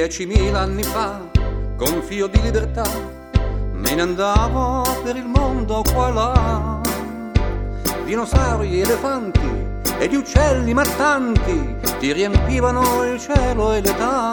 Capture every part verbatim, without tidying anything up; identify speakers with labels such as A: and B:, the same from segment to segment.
A: Diecimila anni fa, con fio di libertà, me ne andavo per il mondo qua e là. Dinosauri, elefanti e di uccelli mattanti ti riempivano il cielo e l'età.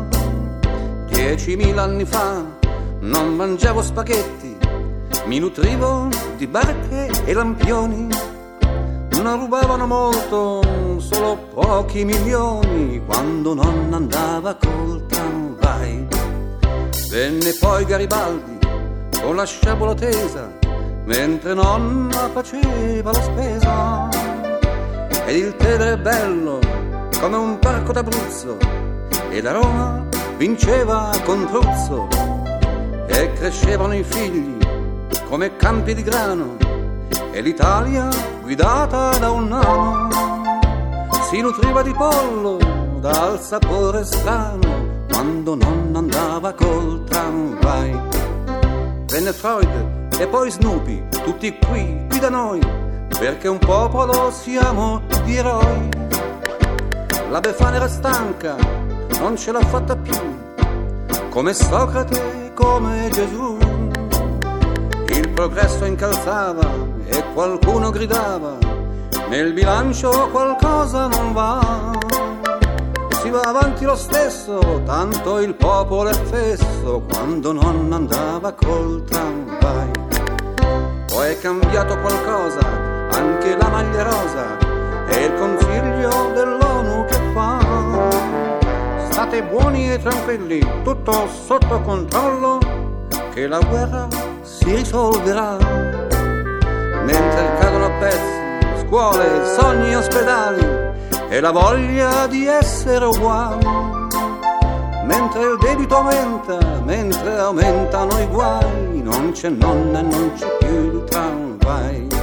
A: Diecimila anni fa non mangiavo spaghetti, mi nutrivo di barche e lampioni. Non rubavano molto, solo pochi milioni, quando nonna andava col tramvai. Venne poi Garibaldi con la sciabola tesa, mentre nonna faceva la spesa. Ed il Tevere è bello come un parco d'Abruzzo, e la Roma vinceva con Truzzo. E crescevano i figli come campi di grano, e l'Italia guidata da un nano si nutriva di pollo dal sapore strano, quando nonna andava col tramvai. Venne Freud e poi Snoopy, tutti qui, qui da noi, perché un popolo siamo di eroi. La Befana era stanca, non ce l'ha fatta più, come Socrate, come Gesù. Il progresso incalzava e qualcuno gridava, nel bilancio qualcosa non va. Si va avanti lo stesso, tanto il popolo è fesso, quando non andava col tramvai. Poi è cambiato qualcosa, anche la maglia rosa, e il consiglio dell'ONU che fa: state buoni e tranquilli, tutto sotto controllo, che la guerra si risolverà. Mentre cadono a pezzi scuole, sogni, ospedali, e la voglia di essere uguali. Mentre il debito aumenta, mentre aumentano i guai, non c'è nonna e non c'è più il tramvai.